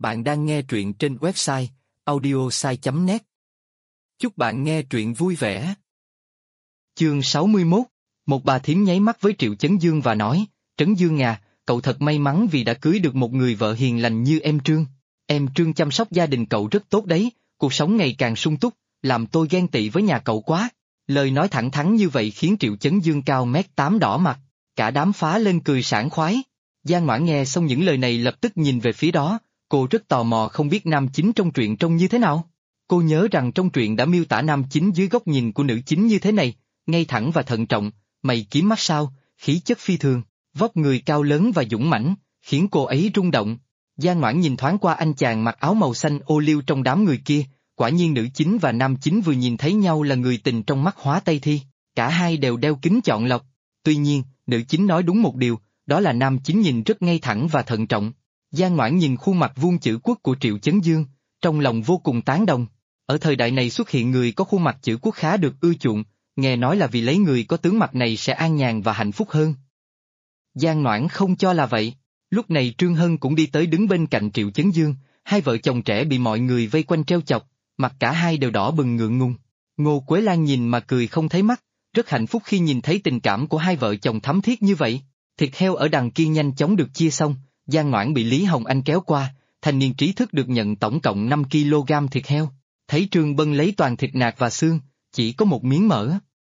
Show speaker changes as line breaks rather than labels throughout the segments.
Bạn đang nghe truyện trên website audiosai.net. Chúc bạn nghe truyện vui vẻ.
Chương 61, một bà thím nháy mắt với Triệu Chấn Dương và nói, Trấn Dương à, cậu thật may mắn vì đã cưới được một người vợ hiền lành như em Trương. Em Trương chăm sóc gia đình cậu rất tốt đấy, cuộc sống ngày càng sung túc, làm tôi ghen tị với nhà cậu quá. Lời nói thẳng thắn như vậy khiến Triệu Chấn Dương cao 1m8 đỏ mặt, cả đám phá lên cười sảng khoái. Giang Ngoãn nghe xong những lời này lập tức nhìn về phía đó, cô rất tò mò không biết nam chính trong truyện trông như thế nào. Cô nhớ rằng trong truyện đã miêu tả nam chính dưới góc nhìn của nữ chính như thế này, ngay thẳng và thận trọng, mày kiếm mắt sao, khí chất phi thường, vóc người cao lớn và dũng mãnh, khiến cô ấy rung động. Giang Ngoãn nhìn thoáng qua anh chàng mặc áo màu xanh ô liu trong đám người kia, quả nhiên nữ chính và nam chính vừa nhìn thấy nhau là người tình trong mắt hóa Tây Thi, cả hai đều đeo kính chọn lọc. Tuy nhiên, nữ chính nói đúng một điều, đó là nam chính nhìn rất ngay thẳng và thận trọng. Giang Ngoãn nhìn khuôn mặt vuông chữ quốc của Triệu Chấn Dương, trong lòng vô cùng tán đồng. Ở thời đại này xuất hiện người có khuôn mặt chữ quốc khá được ưa chuộng, nghe nói là vì lấy người có tướng mặt này sẽ an nhàn và hạnh phúc hơn. Giang Ngoãn không cho là vậy. Lúc này Trương Hân cũng đi tới đứng bên cạnh Triệu Chấn Dương, hai vợ chồng trẻ bị mọi người vây quanh trêu chọc, mặt cả hai đều đỏ bừng ngượng ngùng. Ngô Quế Lan nhìn mà cười không thấy mắt, rất hạnh phúc khi nhìn thấy tình cảm của hai vợ chồng thắm thiết như vậy. Thịt heo ở đằng kia nhanh chóng được chia xong, Giang Ngoãn bị Lý Hồng Anh kéo qua, thanh niên trí thức được nhận tổng cộng 5 kg thịt heo, thấy Trương Bân lấy toàn thịt nạc và xương, chỉ có một miếng mỡ.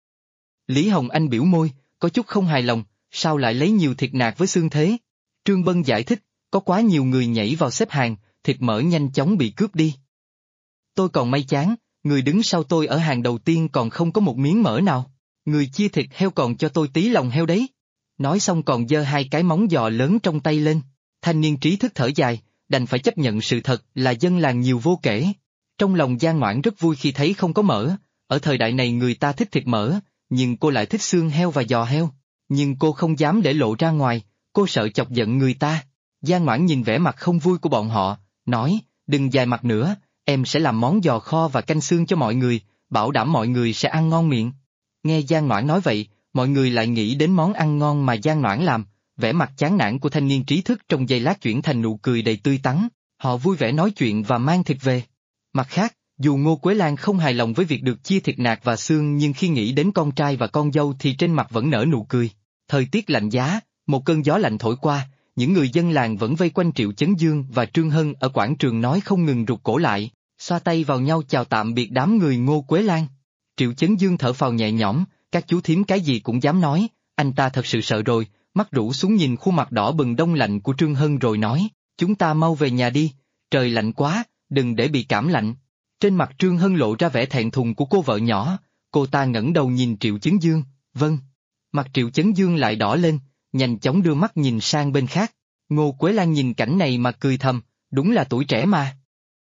Lý Hồng Anh biểu môi, có chút không hài lòng, sao lại lấy nhiều thịt nạc với xương thế? Trương Bân giải thích, có quá nhiều người nhảy vào xếp hàng, thịt mỡ nhanh chóng bị cướp đi. Tôi còn may chán, người đứng sau tôi ở hàng đầu tiên còn không có một miếng mỡ nào, người chia thịt heo còn cho tôi tí lòng heo đấy. Nói xong còn giơ hai cái móng giò lớn trong tay lên, thanh niên trí thức thở dài, đành phải chấp nhận sự thật là dân làng nhiều vô kể. Trong lòng Giang Ngoãn rất vui khi thấy không có mỡ, ở thời đại này người ta thích thịt mỡ, nhưng cô lại thích xương heo và giò heo, nhưng cô không dám để lộ ra ngoài, cô sợ chọc giận người ta. Giang Ngoãn nhìn vẻ mặt không vui của bọn họ, nói, đừng dài mặt nữa, em sẽ làm món giò kho và canh xương cho mọi người, bảo đảm mọi người sẽ ăn ngon miệng. Nghe Giang Ngoãn nói vậy, mọi người lại nghĩ đến món ăn ngon mà Giang Ngoãn làm, vẻ mặt chán nản của thanh niên trí thức trong giây lát chuyển thành nụ cười đầy tươi tắn, họ vui vẻ nói chuyện và mang thịt về. Mặt khác, dù Ngô Quế Lan không hài lòng với việc được chia thịt nạc và xương nhưng khi nghĩ đến con trai và con dâu thì trên mặt vẫn nở nụ cười. Thời tiết lạnh giá, một cơn gió lạnh thổi qua, những người dân làng vẫn vây quanh Triệu Chấn Dương và Trương Hân ở quảng trường nói không ngừng rụt cổ lại, xoa tay vào nhau chào tạm biệt đám người Ngô Quế Lan. Triệu Chấn Dương thở phào nhẹ nhõm, các chú thím cái gì cũng dám nói, anh ta thật sự sợ rồi, mắt rũ xuống nhìn khuôn mặt đỏ bừng đông lạnh của Trương Hân rồi nói, chúng ta mau về nhà đi, trời lạnh quá, đừng để bị cảm lạnh. Trên mặt Trương Hân lộ ra vẻ thẹn thùng của cô vợ nhỏ, cô ta ngẩng đầu nhìn Triệu Chấn Dương, vâng. Mặt Triệu Chấn Dương lại đỏ lên, nhanh chóng đưa mắt nhìn sang bên khác. Ngô Quế Lan nhìn cảnh này mà cười thầm, đúng là tuổi trẻ mà.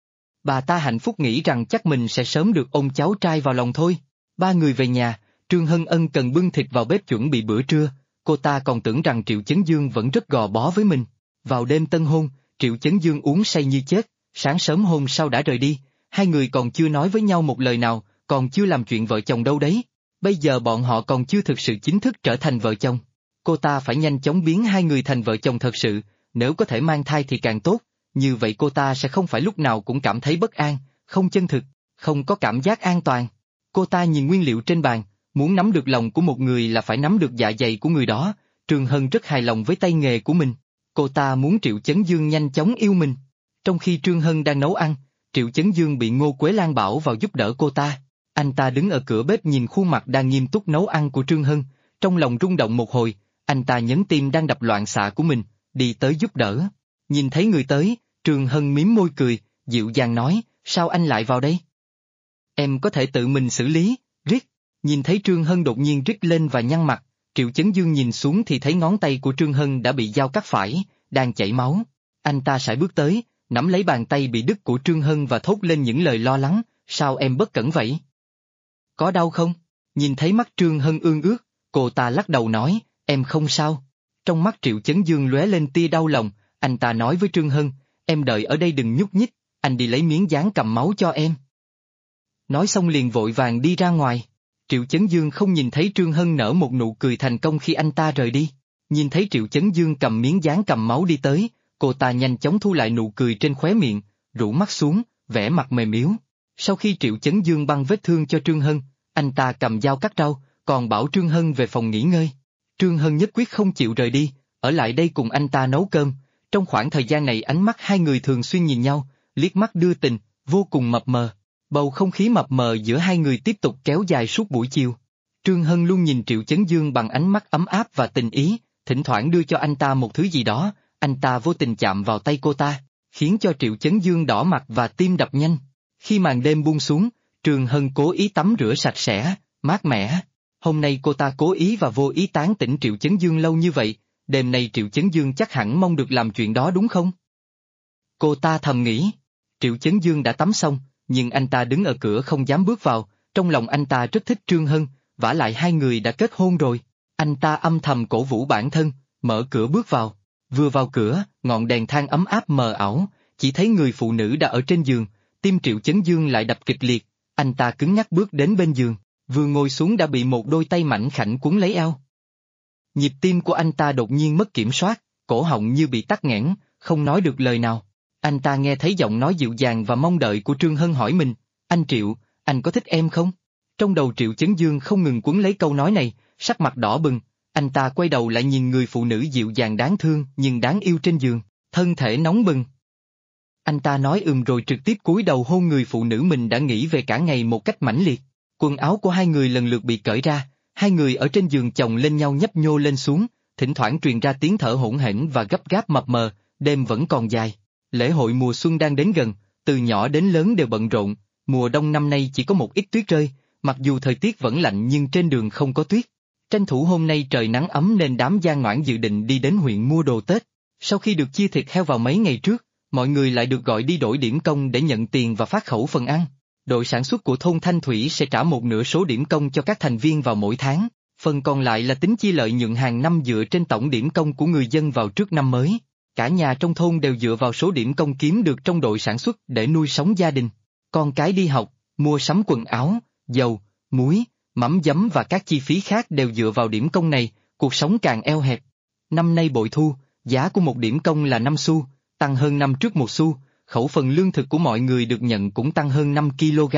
Bà ta hạnh phúc nghĩ rằng chắc mình sẽ sớm được ôm cháu trai vào lòng thôi. Ba người về nhà, Trương Hân ân cần bưng thịt vào bếp chuẩn bị bữa trưa, cô ta còn tưởng rằng Triệu Chấn Dương vẫn rất gò bó với mình. Vào đêm tân hôn, Triệu Chấn Dương uống say như chết, sáng sớm hôm sau đã rời đi, hai người còn chưa nói với nhau một lời nào, còn chưa làm chuyện vợ chồng đâu đấy. Bây giờ bọn họ còn chưa thực sự chính thức trở thành vợ chồng. Cô ta phải nhanh chóng biến hai người thành vợ chồng thật sự, nếu có thể mang thai thì càng tốt, như vậy cô ta sẽ không phải lúc nào cũng cảm thấy bất an, không chân thực, không có cảm giác an toàn. Cô ta nhìn nguyên liệu trên bàn, muốn nắm được lòng của một người là phải nắm được dạ dày của người đó, Trương Hân rất hài lòng với tay nghề của mình. Cô ta muốn Triệu Chấn Dương nhanh chóng yêu mình. Trong khi Trương Hân đang nấu ăn, Triệu Chấn Dương bị Ngô Quế Lan bảo vào giúp đỡ cô ta. Anh ta đứng ở cửa bếp nhìn khuôn mặt đang nghiêm túc nấu ăn của Trương Hân, trong lòng rung động một hồi, anh ta nhấn tim đang đập loạn xạ của mình, đi tới giúp đỡ. Nhìn thấy người tới, Trương Hân mím môi cười, dịu dàng nói, sao anh lại vào đây? Em có thể tự mình xử lý, riết. Nhìn thấy Trương Hân đột nhiên rít lên và nhăn mặt, Triệu Chấn Dương nhìn xuống thì thấy ngón tay của Trương Hân đã bị dao cắt phải, đang chảy máu. Anh ta sải bước tới, nắm lấy bàn tay bị đứt của Trương Hân và thốt lên những lời lo lắng, sao em bất cẩn vậy? Có đau không? Nhìn thấy mắt Trương Hân ương ướt, cô ta lắc đầu nói, em không sao. Trong mắt Triệu Chấn Dương lóe lên tia đau lòng, anh ta nói với Trương Hân, em đợi ở đây đừng nhúc nhích, anh đi lấy miếng dán cầm máu cho em. Nói xong liền vội vàng đi ra ngoài. Triệu Chấn Dương không nhìn thấy Trương Hân nở một nụ cười thành công khi anh ta rời đi. Nhìn thấy Triệu Chấn Dương cầm miếng dán cầm máu đi tới, Cô ta nhanh chóng thu lại nụ cười trên khóe miệng, rũ mắt xuống, vẻ mặt mềm yếu. Sau khi Triệu Chấn Dương băng vết thương cho Trương Hân, anh ta cầm dao cắt rau, còn bảo Trương Hân về phòng nghỉ ngơi. Trương Hân nhất quyết không chịu rời đi, ở lại đây cùng anh ta nấu cơm. Trong khoảng thời gian này ánh mắt hai người thường xuyên nhìn nhau, liếc mắt đưa tình, vô cùng mập mờ. Bầu không khí mập mờ giữa hai người tiếp tục kéo dài suốt buổi chiều. Trương Hân luôn nhìn Triệu Chấn Dương bằng ánh mắt ấm áp và tình ý, thỉnh thoảng đưa cho anh ta một thứ gì đó, anh ta vô tình chạm vào tay cô ta, khiến cho Triệu Chấn Dương đỏ mặt và tim đập nhanh. Khi màn đêm buông xuống, Trương Hân cố ý tắm rửa sạch sẽ, mát mẻ. Hôm nay cô ta cố ý và vô ý tán tỉnh Triệu Chấn Dương lâu như vậy, đêm nay Triệu Chấn Dương chắc hẳn mong được làm chuyện đó đúng không? Cô ta thầm nghĩ. Triệu Chấn Dương đã tắm xong, nhưng anh ta đứng ở cửa không dám bước vào, trong lòng anh ta rất thích Trương Hân, vả lại hai người đã kết hôn rồi. Anh ta âm thầm cổ vũ bản thân, mở cửa bước vào. Vừa vào cửa, ngọn đèn than ấm áp mờ ảo, chỉ thấy người phụ nữ đã ở trên giường, tim Triệu Chấn Dương lại đập kịch liệt, anh ta cứng nhắc bước đến bên giường, vừa ngồi xuống đã bị một đôi tay mảnh khảnh cuốn lấy eo. Nhịp tim của anh ta đột nhiên mất kiểm soát, cổ họng như bị tắc nghẽn, không nói được lời nào. Anh ta nghe thấy giọng nói dịu dàng và mong đợi của Trương Hân hỏi mình, anh Triệu, anh có thích em không? Trong đầu Triệu Chấn Dương không ngừng quấn lấy câu nói này, sắc mặt đỏ bừng, anh ta quay đầu lại nhìn người phụ nữ dịu dàng đáng thương nhưng đáng yêu trên giường, thân thể nóng bừng. Anh ta nói rồi trực tiếp cúi đầu hôn người phụ nữ mình đã nghĩ về cả ngày một cách mãnh liệt. Quần áo của hai người lần lượt bị cởi ra, hai người ở trên giường chồng lên nhau nhấp nhô lên xuống, thỉnh thoảng truyền ra tiếng thở hỗn hển và gấp gáp mập mờ, đêm vẫn còn dài. Lễ hội mùa xuân đang đến gần, từ nhỏ đến lớn đều bận rộn, mùa đông năm nay chỉ có một ít tuyết rơi, mặc dù thời tiết vẫn lạnh nhưng trên đường không có tuyết. Tranh thủ hôm nay trời nắng ấm nên đám Giang Ngoãn dự định đi đến huyện mua đồ Tết. Sau khi được chia thịt heo vào mấy ngày trước, mọi người lại được gọi đi đổi điểm công để nhận tiền và phát khẩu phần ăn. Đội sản xuất của thôn Thanh Thủy sẽ trả một nửa số điểm công cho các thành viên vào mỗi tháng, phần còn lại là tính chia lợi nhuận hàng năm dựa trên tổng điểm công của người dân vào trước năm mới. Cả nhà trong thôn đều dựa vào số điểm công kiếm được trong đội sản xuất để nuôi sống gia đình. Con cái đi học, mua sắm quần áo, dầu, muối, mắm giấm và các chi phí khác đều dựa vào điểm công này, cuộc sống càng eo hẹp. Năm nay bội thu, giá của một điểm công là 5 xu, tăng hơn năm trước 1 xu, khẩu phần lương thực của mọi người được nhận cũng tăng hơn 5 kg.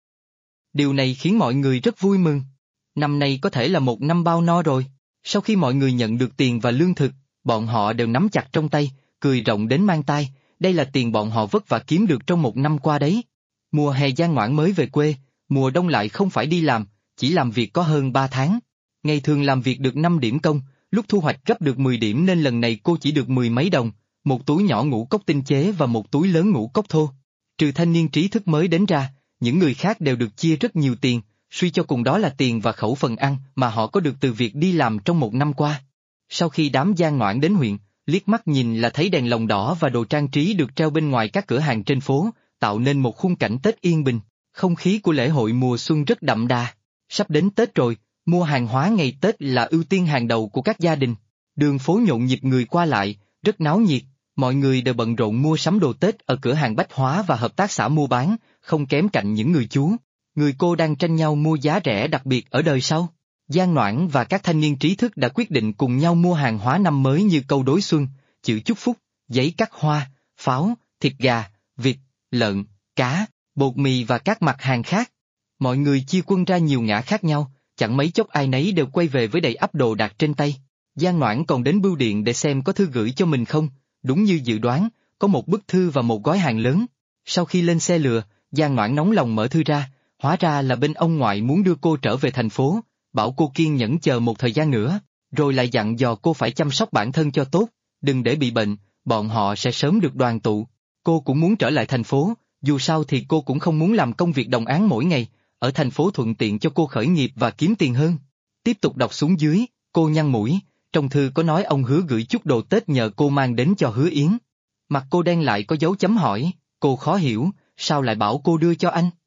Điều này khiến mọi người rất vui mừng. Năm nay có thể là một năm bao no rồi. Sau khi mọi người nhận được tiền và lương thực, bọn họ đều nắm chặt trong tay, cười rộng đến mang tai, đây là tiền bọn họ vất vả kiếm được trong một năm qua đấy. Mùa hè Giang Ngoãn mới về quê, mùa đông lại không phải đi làm, chỉ làm việc có hơn 3 tháng. Ngày thường làm việc được 5 điểm công, lúc thu hoạch gấp được 10 điểm nên lần này cô chỉ được 10 mấy đồng, một túi nhỏ ngũ cốc tinh chế và một túi lớn ngũ cốc thô. Trừ thanh niên trí thức mới đến ra, những người khác đều được chia rất nhiều tiền, suy cho cùng đó là tiền và khẩu phần ăn mà họ có được từ việc đi làm trong một năm qua. Sau khi đám Giang Ngoãn đến huyện, liếc mắt nhìn là thấy đèn lồng đỏ và đồ trang trí được treo bên ngoài các cửa hàng trên phố, tạo nên một khung cảnh Tết yên bình, không khí của lễ hội mùa xuân rất đậm đà. Sắp đến Tết rồi, mua hàng hóa ngày Tết là ưu tiên hàng đầu của các gia đình. Đường phố nhộn nhịp người qua lại, rất náo nhiệt, mọi người đều bận rộn mua sắm đồ Tết ở cửa hàng bách hóa và hợp tác xã mua bán, không kém cạnh những người chú, người cô đang tranh nhau mua giá rẻ đặc biệt ở đời sau. Giang Ngoãn và các thanh niên trí thức đã quyết định cùng nhau mua hàng hóa năm mới như câu đối xuân, chữ chúc phúc, giấy cắt hoa, pháo, thịt gà, vịt, lợn, cá, bột mì và các mặt hàng khác. Mọi người chia quân ra nhiều ngã khác nhau, chẳng mấy chốc ai nấy đều quay về với đầy ắp đồ đạc trên tay. Giang Ngoãn còn đến bưu điện để xem có thư gửi cho mình không, đúng như dự đoán, có một bức thư và một gói hàng lớn. Sau khi lên xe lừa, Giang Ngoãn nóng lòng mở thư ra, hóa ra là bên ông ngoại muốn đưa cô trở về thành phố, bảo cô kiên nhẫn chờ một thời gian nữa, rồi lại dặn dò cô phải chăm sóc bản thân cho tốt, đừng để bị bệnh, bọn họ sẽ sớm được đoàn tụ. Cô cũng muốn trở lại thành phố, dù sao thì cô cũng không muốn làm công việc đồng áng mỗi ngày, ở thành phố thuận tiện cho cô khởi nghiệp và kiếm tiền hơn. Tiếp tục đọc xuống dưới, cô nhăn mũi, trong thư có nói ông Hứa gửi chút đồ Tết nhờ cô mang đến cho Hứa Yến. Mặt cô đen lại có dấu chấm hỏi, cô khó hiểu, sao lại bảo cô đưa cho anh?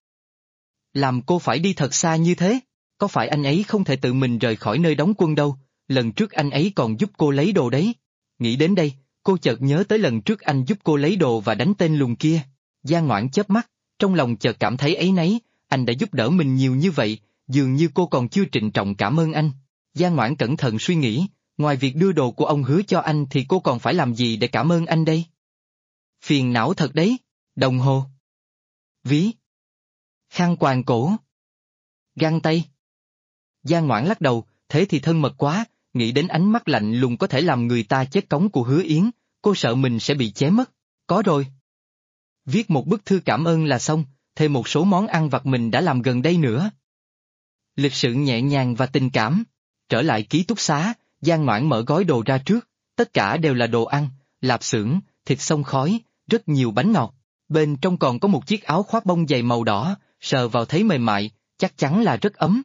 Làm cô phải đi thật xa như thế, có phải anh ấy không thể tự mình rời khỏi nơi đóng quân đâu, lần trước anh ấy còn giúp cô lấy đồ đấy. Nghĩ đến đây, cô chợt nhớ tới lần trước anh giúp cô lấy đồ và đánh tên lùn kia. Giang Ngoãn chớp mắt, trong lòng chợt cảm thấy áy náy, anh đã giúp đỡ mình nhiều như vậy, dường như cô còn chưa trịnh trọng cảm ơn anh. Giang Ngoãn cẩn thận suy nghĩ, Ngoài việc đưa đồ của ông Hứa cho anh thì cô còn phải làm gì để cảm ơn anh đây? Phiền não thật đấy. Đồng hồ. Ví. Khăn quàng cổ. Găng tay. Giang Ngoãn lắc đầu, thế thì thân mật quá, nghĩ đến ánh mắt lạnh lùng có thể làm người ta chết cống của Hứa Yến, cô sợ mình sẽ bị chém mất. Có rồi. Viết một bức thư cảm ơn là xong, thêm một số món ăn vặt mình đã làm gần đây nữa. Lịch sự nhẹ nhàng và tình cảm. Trở lại ký túc xá, Giang Ngoãn mở gói đồ ra trước, tất cả đều là đồ ăn, lạp xưởng, thịt xông khói, rất nhiều bánh ngọt. Bên trong còn có một chiếc áo khoác bông dày màu đỏ, sờ vào thấy mềm mại, chắc chắn là rất ấm.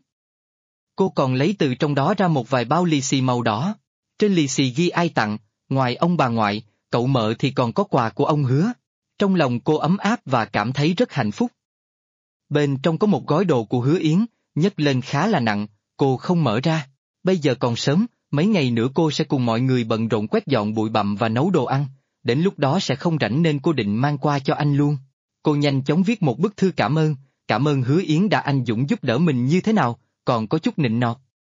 Cô còn lấy từ trong đó ra một vài bao lì xì màu đỏ. Trên lì xì ghi ai tặng, ngoài ông bà ngoại, cậu mợ thì còn có quà của ông Hứa. Trong lòng cô ấm áp và cảm thấy rất hạnh phúc. Bên trong có một gói đồ của Hứa Yến, nhấc lên khá là nặng, cô không mở ra. Bây giờ còn sớm, mấy ngày nữa cô sẽ cùng mọi người bận rộn quét dọn bụi bặm và nấu đồ ăn, đến lúc đó sẽ không rảnh nên cô định mang qua cho anh luôn. Cô nhanh chóng viết một bức thư cảm ơn Hứa Yến đã anh dũng giúp đỡ mình như thế nào, còn có chút nịnh nọt.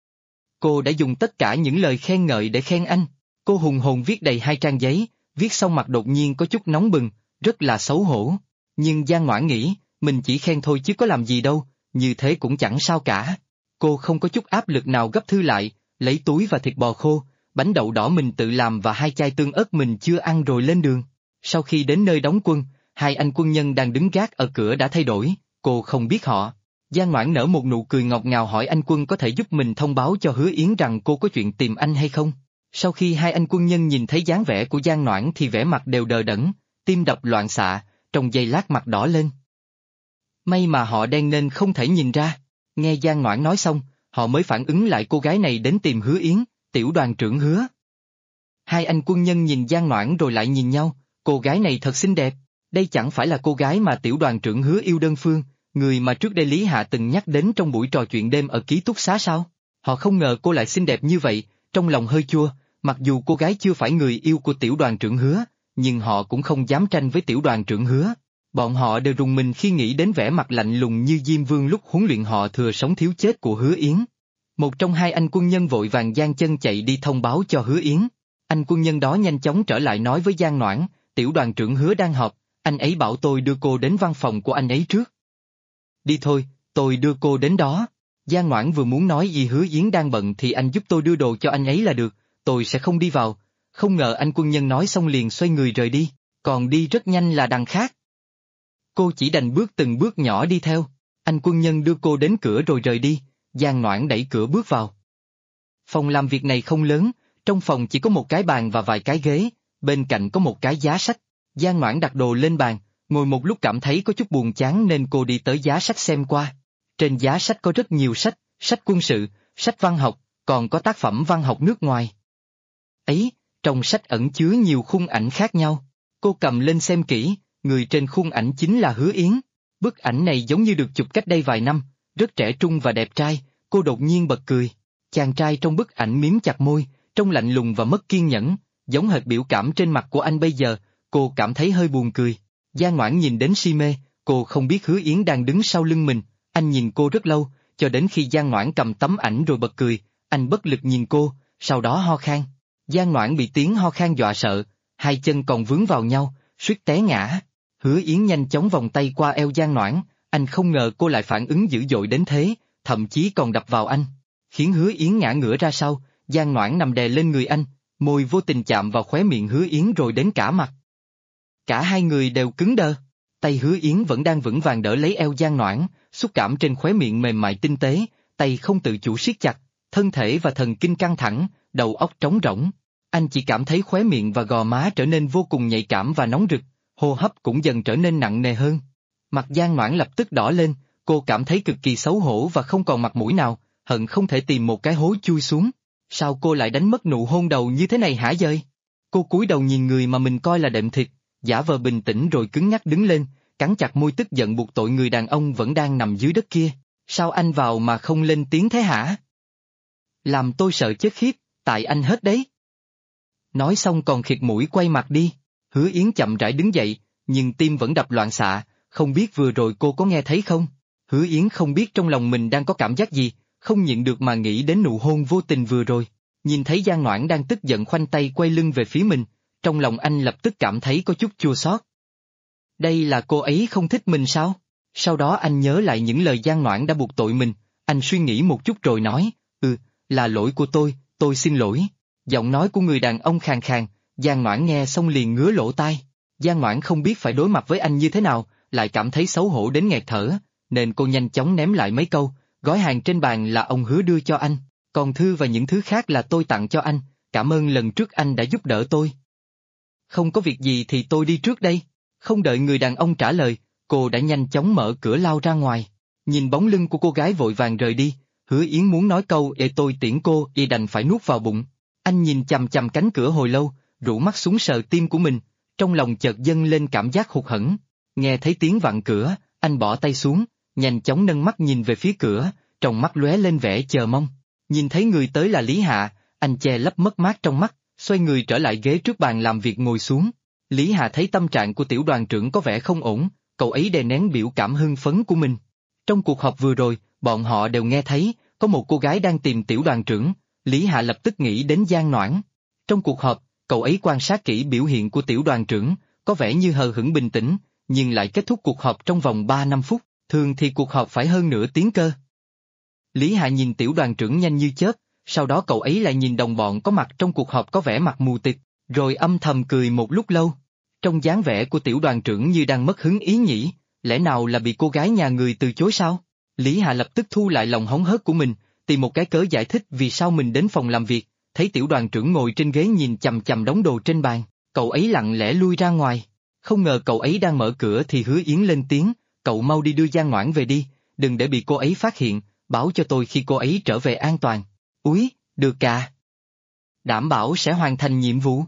Cô đã dùng tất cả những lời khen ngợi để khen anh. Cô hùng hồn viết đầy 2 trang giấy, viết xong mặt đột nhiên có chút nóng bừng, rất là xấu hổ. Nhưng Giang Ngoãn nghĩ, mình chỉ khen thôi chứ có làm gì đâu, như thế cũng chẳng sao cả. Cô không có chút áp lực nào gấp thư lại, lấy túi và thịt bò khô, bánh đậu đỏ mình tự làm và 2 chai tương ớt mình chưa ăn rồi lên đường. Sau khi đến nơi đóng quân, 2 anh quân nhân đang đứng gác ở cửa đã thay đổi, cô không biết họ. Giang Ngoãn nở một nụ cười ngọt ngào hỏi anh quân có thể giúp mình thông báo cho Hứa Yến rằng cô có chuyện tìm anh hay không. Sau khi 2 anh quân nhân nhìn thấy dáng vẻ của Giang Ngoãn thì vẻ mặt đều đờ đẫn, tim đập loạn xạ, trong giây lát mặt đỏ lên. May mà họ đen nên không thể nhìn ra. Nghe Giang Ngoãn nói xong, họ mới phản ứng lại cô gái này đến tìm Hứa Yến, tiểu đoàn trưởng Hứa. 2 anh quân nhân nhìn Giang Ngoãn rồi lại nhìn nhau, cô gái này thật xinh đẹp, đây chẳng phải là cô gái mà tiểu đoàn trưởng Hứa yêu đơn phương, người mà trước đây Lý Hạ từng nhắc đến trong buổi trò chuyện đêm ở ký túc xá sao? Họ không ngờ cô lại xinh đẹp như vậy, trong lòng hơi chua, mặc dù cô gái chưa phải người yêu của tiểu đoàn trưởng Hứa, nhưng họ cũng không dám tranh với tiểu đoàn trưởng Hứa. Bọn họ đều rùng mình khi nghĩ đến vẻ mặt lạnh lùng như Diêm Vương lúc huấn luyện họ thừa sống thiếu chết của Hứa Yến. Một trong 2 anh quân nhân vội vàng giang chân chạy đi thông báo cho Hứa Yến. Anh quân nhân đó nhanh chóng trở lại nói với Giang Ngoãn, tiểu đoàn trưởng Hứa đang họp, anh ấy bảo tôi đưa cô đến văn phòng của anh ấy trước. Đi thôi, tôi đưa cô đến đó. Giang Ngoãn vừa muốn nói gì Hứa Yến đang bận thì anh giúp tôi đưa đồ cho anh ấy là được, tôi sẽ không đi vào. Không ngờ anh quân nhân nói xong liền xoay người rời đi, còn đi rất nhanh là đằng khác. Cô chỉ đành bước từng bước nhỏ đi theo. Anh quân nhân đưa cô đến cửa rồi rời đi, Giang Ngoãn đẩy cửa bước vào. Phòng làm việc này không lớn, trong phòng chỉ có một cái bàn và vài cái ghế, bên cạnh có một cái giá sách. Giang Ngoãn đặt đồ lên bàn, ngồi một lúc cảm thấy có chút buồn chán nên cô đi tới giá sách xem qua. Trên giá sách có rất nhiều sách, sách quân sự, sách văn học, còn có tác phẩm văn học nước ngoài. Ấy, trong sách ẩn chứa nhiều khung ảnh khác nhau. Cô cầm lên xem kỹ, người trên khung ảnh chính là Hứa Yến. Bức ảnh này giống như được chụp cách đây vài năm, rất trẻ trung và đẹp trai, cô đột nhiên bật cười. Chàng trai trong bức ảnh mím chặt môi, trông lạnh lùng và mất kiên nhẫn, giống hệt biểu cảm trên mặt của anh bây giờ, cô cảm thấy hơi buồn cười. Giang Ngoãn nhìn đến si mê, cô không biết Hứa Yến đang đứng sau lưng mình, anh nhìn cô rất lâu, cho đến khi Giang Ngoãn cầm tấm ảnh rồi bật cười, anh bất lực nhìn cô, sau đó ho khan. Giang Ngoãn bị tiếng ho khan dọa sợ, 2 chân còn vướng vào nhau, suýt té ngã. Hứa Yến nhanh chóng vòng tay qua eo Giang Ngoãn, anh không ngờ cô lại phản ứng dữ dội đến thế, thậm chí còn đập vào anh, khiến Hứa Yến ngã ngửa ra sau. Giang Ngoãn nằm đè lên người anh, môi vô tình chạm vào khóe miệng Hứa Yến rồi đến cả mặt. Cả 2 người đều cứng đơ, tay Hứa Yến vẫn đang vững vàng đỡ lấy eo Giang Ngoãn, xúc cảm trên khóe miệng mềm mại tinh tế, tay không tự chủ siết chặt, thân thể và thần kinh căng thẳng, đầu óc trống rỗng. Anh chỉ cảm thấy khóe miệng và gò má trở nên vô cùng nhạy cảm và nóng rực, hô hấp cũng dần trở nên nặng nề hơn. Mặt Giang Ngoãn lập tức đỏ lên, cô cảm thấy cực kỳ xấu hổ và không còn mặt mũi nào, hận không thể tìm một cái hố chui xuống. Sao cô lại đánh mất nụ hôn đầu như thế này hả dơi? Cô cúi đầu nhìn người mà mình coi là đệm thịt, giả vờ bình tĩnh rồi cứng nhắc đứng lên, cắn chặt môi tức giận buộc tội người đàn ông vẫn đang nằm dưới đất kia. Sao anh vào mà không lên tiếng thế hả? Làm tôi sợ chết khiếp, tại anh hết đấy. Nói xong còn khịt mũi quay mặt đi. Hứa Yến chậm rãi đứng dậy, nhưng tim vẫn đập loạn xạ, không biết vừa rồi cô có nghe thấy không? Hứa Yến không biết trong lòng mình đang có cảm giác gì, không nhịn được mà nghĩ đến nụ hôn vô tình vừa rồi. Nhìn thấy Giang Noãn đang tức giận khoanh tay quay lưng về phía mình, trong lòng anh lập tức cảm thấy có chút chua xót. Đây là cô ấy không thích mình sao? Sau đó anh nhớ lại những lời Giang Noãn đã buộc tội mình, anh suy nghĩ một chút rồi nói, là lỗi của tôi xin lỗi. Giọng nói của người đàn ông khàn khàn, Giang Noãn nghe xong liền ngứa lỗ tai. Giang Noãn không biết phải đối mặt với anh như thế nào, lại cảm thấy xấu hổ đến nghẹt thở, nên cô nhanh chóng ném lại mấy câu, gói hàng trên bàn là ông hứa đưa cho anh, còn thư và những thứ khác là tôi tặng cho anh, cảm ơn lần trước anh đã giúp đỡ tôi. Không có việc gì thì tôi đi trước đây. Không đợi người đàn ông trả lời, cô đã nhanh chóng mở cửa lao ra ngoài. Nhìn bóng lưng của cô gái vội vàng rời đi, Hứa Yến muốn nói câu tôi tiễn cô đành phải nuốt vào bụng. Anh nhìn chằm chằm cánh cửa hồi lâu, rũ mắt xuống sờ tim của mình, trong lòng chợt dâng lên cảm giác hụt hẫng. Nghe thấy tiếng vặn cửa, anh bỏ tay xuống, nhanh chóng nâng mắt nhìn về phía cửa, trong mắt lóe lên vẻ chờ mong. Nhìn thấy người tới là Lý Hạ, anh che lấp mất mát trong mắt, xoay người trở lại ghế trước bàn làm việc ngồi xuống. Lý Hạ thấy tâm trạng của tiểu đoàn trưởng có vẻ không ổn, cậu ấy đè nén biểu cảm hưng phấn của mình. Trong cuộc họp vừa rồi, bọn họ đều nghe thấy, có một cô gái đang tìm tiểu đoàn trưởng, Lý Hạ lập tức nghĩ đến Giang Noãn. Trong cuộc họp, cậu ấy quan sát kỹ biểu hiện của tiểu đoàn trưởng, có vẻ như hờ hững bình tĩnh, nhưng lại kết thúc cuộc họp trong vòng 3-5 phút, thường thì cuộc họp phải hơn nửa tiếng cơ. Lý Hạ nhìn tiểu đoàn trưởng nhanh như chớp, sau đó cậu ấy lại nhìn đồng bọn có mặt trong cuộc họp có vẻ mặt mù tịt, rồi âm thầm cười một lúc lâu. Trong dáng vẻ của tiểu đoàn trưởng như đang mất hứng ý nhỉ, lẽ nào là bị cô gái nhà người từ chối sao? Lý Hạ lập tức thu lại lòng hóng hớt của mình, tìm một cái cớ giải thích vì sao mình đến phòng làm việc, thấy tiểu đoàn trưởng ngồi trên ghế nhìn chằm chằm đống đồ trên bàn, cậu ấy lặng lẽ lui ra ngoài. Không ngờ cậu ấy đang mở cửa thì Hứa Yến lên tiếng, cậu mau đi đưa Giang Noãn về đi, đừng để bị cô ấy phát hiện, báo cho tôi khi cô ấy trở về an toàn. Úi, được cả. Đảm bảo sẽ hoàn thành nhiệm vụ.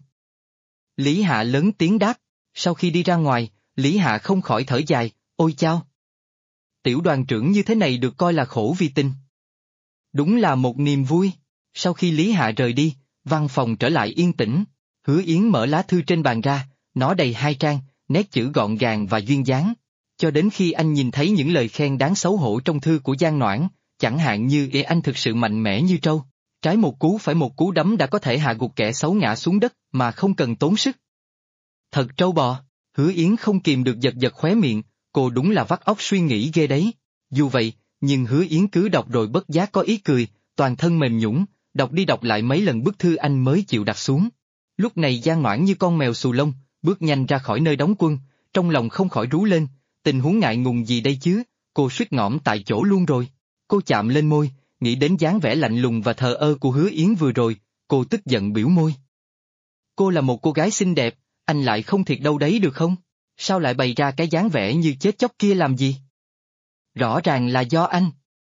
Lý Hạ lớn tiếng đáp, sau khi đi ra ngoài, Lý Hạ không khỏi thở dài, ôi chao. Tiểu đoàn trưởng như thế này được coi là khổ vì tình. Đúng là một niềm vui. Sau khi Lý Hạ rời đi, văn phòng trở lại yên tĩnh. Hứa Yến mở lá thư trên bàn ra, nó đầy 2 trang, nét chữ gọn gàng và duyên dáng. Cho đến khi anh nhìn thấy những lời khen đáng xấu hổ trong thư của Giang Noãn, chẳng hạn như anh thực sự mạnh mẽ như trâu, trái một cú phải một cú đấm đã có thể hạ gục kẻ xấu ngã xuống đất mà không cần tốn sức. Thật trâu bò, Hứa Yến không kìm được giật giật khóe miệng, cô đúng là vắt óc suy nghĩ ghê đấy. Dù vậy, nhưng Hứa Yến cứ đọc rồi bất giác có ý cười, toàn thân mềm nhũn, đọc đi đọc lại mấy lần bức thư anh mới chịu đặt xuống. Lúc này Giang Noãn như con mèo xù lông, bước nhanh ra khỏi nơi đóng quân, trong lòng không khỏi rú lên, tình huống ngại ngùng gì đây chứ, cô suýt ngõm tại chỗ luôn rồi. Cô chạm lên môi, nghĩ đến dáng vẻ lạnh lùng và thờ ơ của Hứa Yến vừa rồi, cô tức giận biểu môi. Cô là một cô gái xinh đẹp, anh lại không thiệt đâu đấy được không? Sao lại bày ra cái dáng vẻ như chết chóc kia làm gì? Rõ ràng là do anh.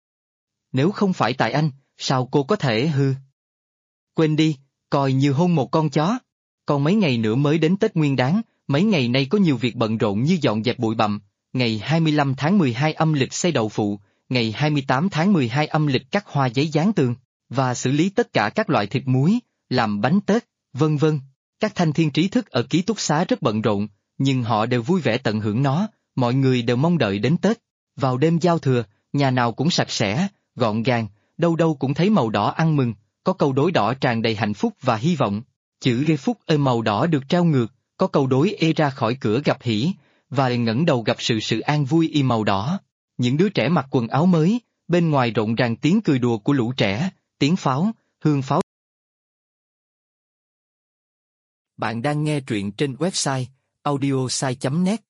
Nếu không phải tại anh, sao cô có thể hư? Quên đi, coi như hôn một con chó. Còn mấy ngày nữa mới đến Tết Nguyên Đán, mấy ngày nay có nhiều việc bận rộn như dọn dẹp bụi bặm, ngày 25 tháng 12 âm lịch xây đậu phụ, ngày 28 tháng 12 âm lịch cắt hoa giấy dán tường, và xử lý tất cả các loại thịt muối, làm bánh Tết, vân vân. Các thanh thiên trí thức ở ký túc xá rất bận rộn, nhưng họ đều vui vẻ tận hưởng nó, mọi người đều mong đợi đến Tết. Vào đêm giao thừa, nhà nào cũng sạch sẽ, gọn gàng, đâu đâu cũng thấy màu đỏ ăn mừng, có câu đối đỏ tràn đầy hạnh phúc và hy vọng. Chữ ghê phúc màu đỏ được treo ngược, có câu đối ra khỏi cửa gặp hỷ, và ngẩng đầu gặp sự an vui màu đỏ. Những đứa trẻ mặc quần áo mới, bên ngoài rộn ràng tiếng cười đùa của lũ trẻ, tiếng pháo, hương pháo.
Bạn đang nghe truyện trên website audiosai.net.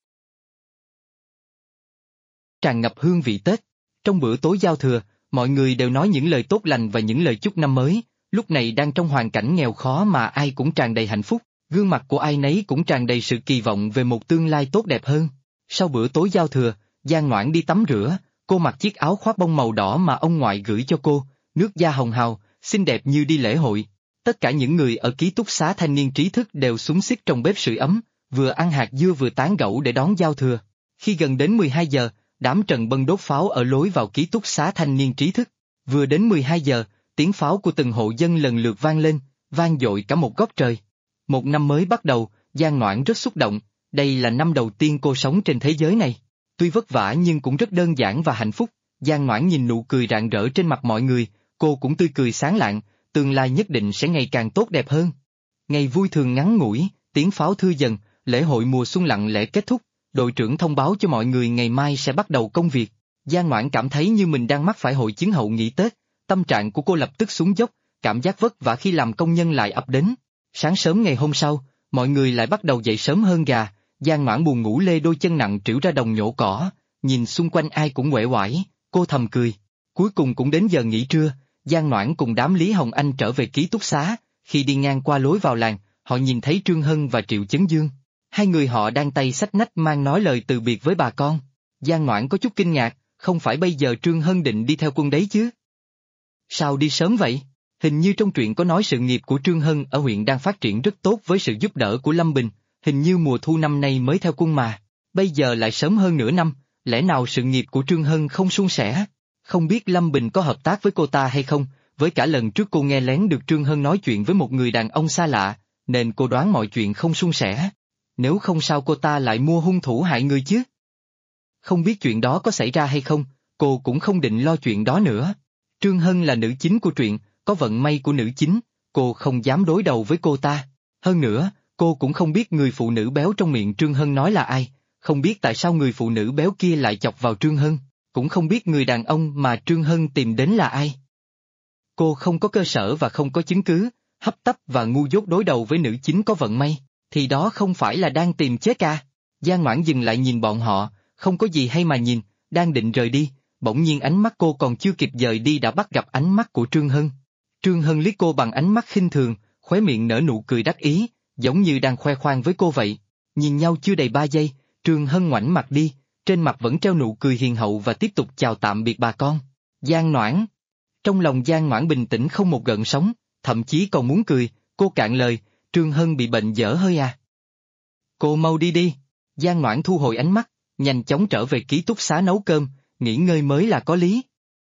Tràn ngập hương vị Tết. Trong bữa tối giao thừa, mọi người đều nói những lời tốt lành và những lời chúc năm mới, lúc này đang trong hoàn cảnh nghèo khó mà ai cũng tràn đầy hạnh phúc, gương mặt của ai nấy cũng tràn đầy sự kỳ vọng về một tương lai tốt đẹp hơn. Sau bữa tối giao thừa, Giang Noãn đi tắm rửa, cô mặc chiếc áo khoác bông màu đỏ mà ông ngoại gửi cho cô, nước da hồng hào, xinh đẹp như đi lễ hội. Tất cả những người ở ký túc xá thanh niên trí thức đều xúm xít trong bếp sưởi ấm, vừa ăn hạt dưa vừa tán gẫu để đón giao thừa. Khi gần đến 12 giờ, đám Trần Bân đốt pháo ở lối vào ký túc xá thanh niên trí thức. Vừa đến 12 giờ, tiếng pháo của từng hộ dân lần lượt vang lên, vang dội cả một góc trời. Một năm mới bắt đầu, Giang Noãn rất xúc động, đây là năm đầu tiên cô sống trên thế giới này. Tuy vất vả nhưng cũng rất đơn giản và hạnh phúc, Giang Noãn nhìn nụ cười rạng rỡ trên mặt mọi người, cô cũng tươi cười sáng lạng, tương lai nhất định sẽ ngày càng tốt đẹp hơn. Ngày vui thường ngắn ngủi, tiếng pháo thưa dần, lễ hội mùa xuân lặng lẽ kết thúc, đội trưởng thông báo cho mọi người ngày mai sẽ bắt đầu công việc. Giang Ngoãn cảm thấy như mình đang mắc phải hội chứng hậu nghỉ Tết, tâm trạng của cô lập tức xuống dốc, cảm giác vất vả khi làm công nhân lại ập đến. Sáng sớm ngày hôm sau, mọi người lại bắt đầu dậy sớm hơn gà, Giang Ngoãn buồn ngủ lê đôi chân nặng trĩu ra đồng nhổ cỏ, nhìn xung quanh ai cũng uể oải, cô thầm cười. Cuối cùng cũng đến giờ nghỉ trưa, Giang Ngoãn cùng đám Lý Hồng Anh trở về ký túc xá, khi đi ngang qua lối vào làng, họ nhìn thấy Trương Hân và Triệu Chấn Dương. Hai người họ đang tay xách nách mang nói lời từ biệt với bà con. Giang Ngoãn có chút kinh ngạc, không phải bây giờ Trương Hân định đi theo quân đấy chứ? Sao đi sớm vậy? Hình như trong truyện có nói sự nghiệp của Trương Hân ở huyện đang phát triển rất tốt với sự giúp đỡ của Lâm Bình, hình như mùa thu năm nay mới theo quân mà, bây giờ lại sớm hơn nửa năm, lẽ nào sự nghiệp của Trương Hân không suôn sẻ? Không biết Lâm Bình có hợp tác với cô ta hay không, với cả lần trước cô nghe lén được Trương Hân nói chuyện với một người đàn ông xa lạ, nên cô đoán mọi chuyện không suôn sẻ. Nếu không sao cô ta lại mua hung thủ hại người chứ? Không biết chuyện đó có xảy ra hay không, cô cũng không định lo chuyện đó nữa. Trương Hân là nữ chính của truyện, có vận may của nữ chính, cô không dám đối đầu với cô ta. Hơn nữa, cô cũng không biết người phụ nữ béo trong miệng Trương Hân nói là ai, không biết tại sao người phụ nữ béo kia lại chọc vào Trương Hân, cũng không biết người đàn ông mà Trương Hân tìm đến là ai. Cô không có cơ sở và không có chứng cứ, hấp tấp và ngu dốt đối đầu với nữ chính có vận may, thì đó không phải là đang tìm chết à? Giang Ngoãn dừng lại nhìn bọn họ, không có gì hay mà nhìn, đang định rời đi, bỗng nhiên ánh mắt cô còn chưa kịp dời đi đã bắt gặp ánh mắt của Trương Hân. Trương Hân liếc cô bằng ánh mắt khinh thường, khóe miệng nở nụ cười đắc ý, giống như đang khoe khoang với cô vậy. Nhìn nhau chưa đầy 3 giây, Trương Hân ngoảnh mặt đi, trên mặt vẫn treo nụ cười hiền hậu và tiếp tục chào tạm biệt bà con. Giang Ngoãn. Trong lòng Giang Ngoãn bình tĩnh không một gợn sóng, thậm chí còn muốn cười, cô cạn lời, Trương Hân bị bệnh dở hơi à? Cô mau đi đi. Giang Ngoãn thu hồi ánh mắt, nhanh chóng trở về ký túc xá nấu cơm, nghỉ ngơi mới là có lý.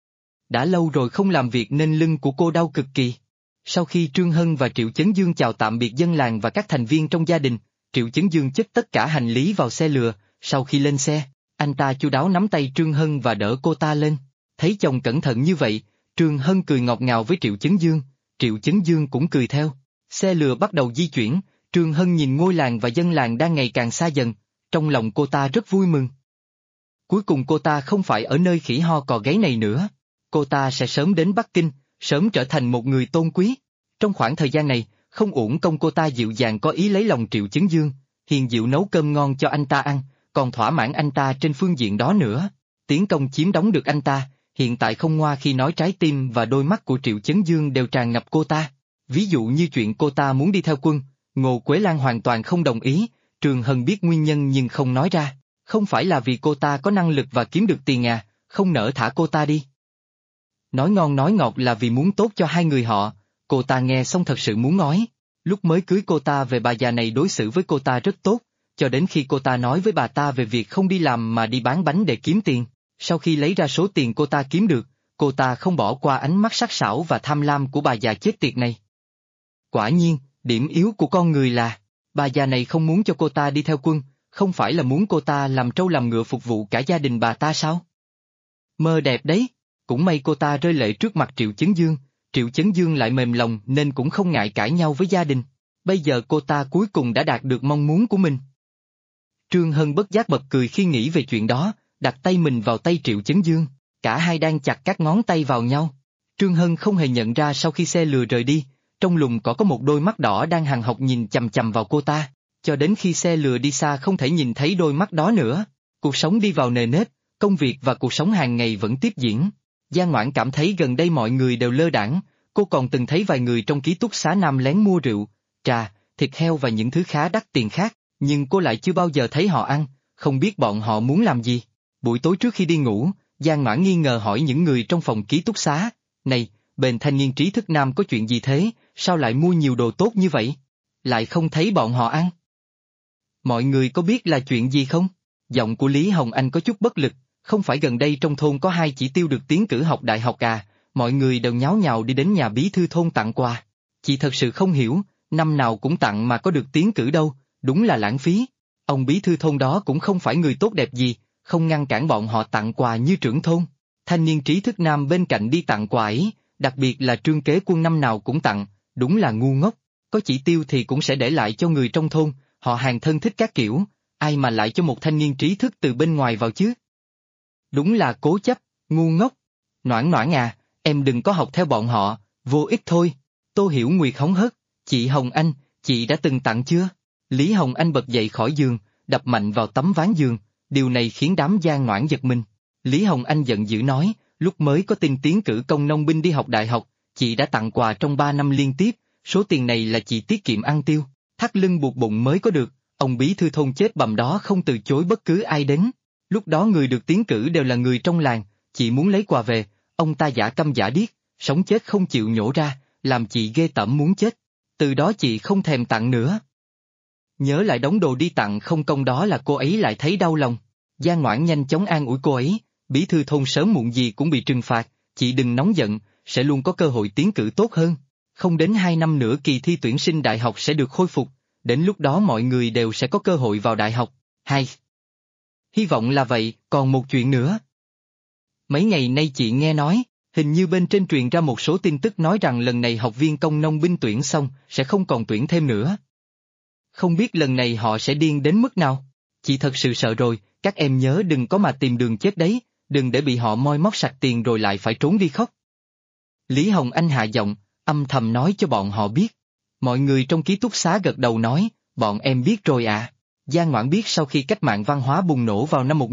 Đã lâu rồi không làm việc nên lưng của cô đau cực kỳ. Sau khi Trương Hân và Triệu Chấn Dương chào tạm biệt dân làng và các thành viên trong gia đình, Triệu Chấn Dương chất tất cả hành lý vào xe lừa, sau khi lên xe, anh ta chu đáo nắm tay Trương Hân và đỡ cô ta lên. Thấy chồng cẩn thận như vậy, Trương Hân cười ngọt ngào với Triệu Chấn Dương, Triệu Chấn Dương cũng cười theo. Xe lừa bắt đầu di chuyển, Trương Hân nhìn ngôi làng và dân làng đang ngày càng xa dần, trong lòng cô ta rất vui mừng. Cuối cùng cô ta không phải ở nơi khỉ ho cò gáy này nữa, cô ta sẽ sớm đến Bắc Kinh, sớm trở thành một người tôn quý. Trong khoảng thời gian này, không uổng công cô ta dịu dàng có ý lấy lòng Triệu Chấn Dương, hiền diệu nấu cơm ngon cho anh ta ăn, còn thỏa mãn anh ta trên phương diện đó nữa. Tiến công chiếm đóng được anh ta, hiện tại không ngoa khi nói trái tim và đôi mắt của Triệu Chấn Dương đều tràn ngập cô ta. Ví dụ như chuyện cô ta muốn đi theo quân, Ngô Quế Lan hoàn toàn không đồng ý, Trương Hân biết nguyên nhân nhưng không nói ra, không phải là vì cô ta có năng lực và kiếm được tiền à, không nỡ thả cô ta đi. Nói ngon nói ngọt là vì muốn tốt cho hai người họ, cô ta nghe xong thật sự muốn nói. Lúc mới cưới cô ta về bà già này đối xử với cô ta rất tốt, cho đến khi cô ta nói với bà ta về việc không đi làm mà đi bán bánh để kiếm tiền. Sau khi lấy ra số tiền cô ta kiếm được, cô ta không bỏ qua ánh mắt sắc sảo và tham lam của bà già chết tiệt này. Quả nhiên, điểm yếu của con người là, bà già này không muốn cho cô ta đi theo quân, không phải là muốn cô ta làm trâu làm ngựa phục vụ cả gia đình bà ta sao? Mơ đẹp đấy, cũng may cô ta rơi lệ trước mặt Triệu Chấn Dương, Triệu Chấn Dương lại mềm lòng nên cũng không ngại cãi nhau với gia đình. Bây giờ cô ta cuối cùng đã đạt được mong muốn của mình. Trương Hân bất giác bật cười khi nghĩ về chuyện đó, đặt tay mình vào tay Triệu Chấn Dương, cả hai đang chặt các ngón tay vào nhau. Trương Hân không hề nhận ra sau khi xe lừa rời đi, trong lùm cỏ có một đôi mắt đỏ đang hằn học nhìn chằm chằm vào cô ta, cho đến khi xe lừa đi xa không thể nhìn thấy đôi mắt đó nữa. Cuộc sống đi vào nề nếp, công việc và cuộc sống hàng ngày vẫn tiếp diễn. Giang Ngoãn cảm thấy gần đây mọi người đều lơ đãng, cô còn từng thấy vài người trong ký túc xá nam lén mua rượu, trà, thịt heo và những thứ khá đắt tiền khác, nhưng cô lại chưa bao giờ thấy họ ăn, không biết bọn họ muốn làm gì. Buổi tối trước khi đi ngủ, Giang Ngoãn nghi ngờ hỏi những người trong phòng ký túc xá, này, bên thanh niên trí thức nam có chuyện gì thế, sao lại mua nhiều đồ tốt như vậy? Lại không thấy bọn họ ăn. Mọi người có biết là chuyện gì không? Giọng của Lý Hồng Anh có chút bất lực, không phải gần đây trong thôn có 2 chỉ tiêu được tiến cử học đại học à, mọi người đều nháo nhào đi đến nhà bí thư thôn tặng quà. Chị thật sự không hiểu, năm nào cũng tặng mà có được tiến cử đâu, đúng là lãng phí. Ông bí thư thôn đó cũng không phải người tốt đẹp gì, không ngăn cản bọn họ tặng quà như trưởng thôn. Thanh niên trí thức nam bên cạnh đi tặng quà ấy, đặc biệt là Trương Kế Quân năm nào cũng tặng, đúng là ngu ngốc, có chỉ tiêu thì cũng sẽ để lại cho người trong thôn, họ hàng thân thích các kiểu, ai mà lại cho một thanh niên trí thức từ bên ngoài vào chứ? Đúng là cố chấp, ngu ngốc. Noãn Noãn à, em đừng có học theo bọn họ, vô ích thôi. Tô Hiểu Nguyệt hống hớt, chị Hồng Anh, chị đã từng tặng chưa? Lý Hồng Anh bật dậy khỏi giường, đập mạnh vào tấm ván giường, điều này khiến đám Giang Noãn giật mình. Lý Hồng Anh giận dữ nói, lúc mới có tin tiến cử công nông binh đi học đại học, chị đã tặng quà trong 3 năm liên tiếp, số tiền này là chị tiết kiệm ăn tiêu, thắt lưng buộc bụng mới có được, ông bí thư thôn chết bầm đó không từ chối bất cứ ai đến. Lúc đó người được tiến cử đều là người trong làng, chị muốn lấy quà về, ông ta giả câm giả điếc, sống chết không chịu nhổ ra, làm chị ghê tởm muốn chết. Từ đó chị không thèm tặng nữa. Nhớ lại đống đồ đi tặng không công đó là cô ấy lại thấy đau lòng. Giang Ngoãn nhanh chóng an ủi cô ấy, bí thư thôn sớm muộn gì cũng bị trừng phạt, chị đừng nóng giận, sẽ luôn có cơ hội tiến cử tốt hơn. Không đến 2 năm nữa kỳ thi tuyển sinh đại học sẽ được khôi phục, đến lúc đó mọi người đều sẽ có cơ hội vào đại học. Hay. Hy vọng là vậy, còn một chuyện nữa. Mấy ngày nay chị nghe nói, hình như bên trên truyền ra một số tin tức nói rằng lần này học viên công nông binh tuyển xong, sẽ không còn tuyển thêm nữa. Không biết lần này họ sẽ điên đến mức nào? Chị thật sự sợ rồi, các em nhớ đừng có mà tìm đường chết đấy, đừng để bị họ moi móc sạch tiền rồi lại phải trốn đi khóc. Lý Hồng Anh hạ giọng, âm thầm nói cho bọn họ biết. Mọi người trong ký túc xá gật đầu nói, bọn em biết rồi ạ. Giang Ngoãn biết sau khi cách mạng văn hóa bùng nổ vào năm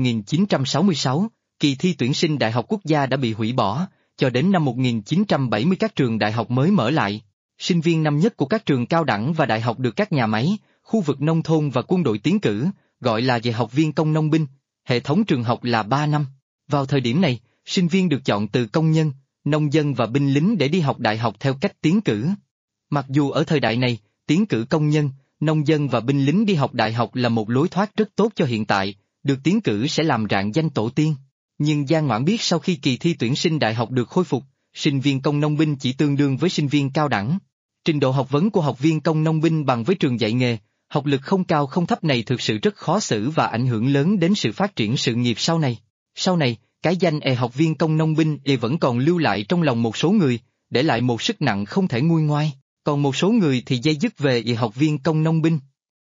1966, kỳ thi tuyển sinh Đại học Quốc gia đã bị hủy bỏ, cho đến năm 1970 các trường đại học mới mở lại. Sinh viên năm nhất của các trường cao đẳng và đại học được các nhà máy, khu vực nông thôn và quân đội tiến cử, gọi là về học viên công nông binh, hệ thống trường học là 3 năm. Vào thời điểm này, sinh viên được chọn từ công nhân, nông dân và binh lính để đi học đại học theo cách tiến cử. Mặc dù ở thời đại này, tiến cử công nhân, nông dân và binh lính đi học đại học là một lối thoát rất tốt cho hiện tại, được tiến cử sẽ làm rạng danh tổ tiên. Nhưng Giang Ngoãn biết sau khi kỳ thi tuyển sinh đại học được khôi phục, sinh viên công nông binh chỉ tương đương với sinh viên cao đẳng. Trình độ học vấn của học viên công nông binh bằng với trường dạy nghề, học lực không cao không thấp này thực sự rất khó xử và ảnh hưởng lớn đến sự phát triển sự nghiệp sau này. Sau này, cái danh học viên công nông binh vẫn còn lưu lại trong lòng một số người, để lại một sức nặng không thể nguôi ngoai, còn một số người thì day dứt về học viên công nông binh.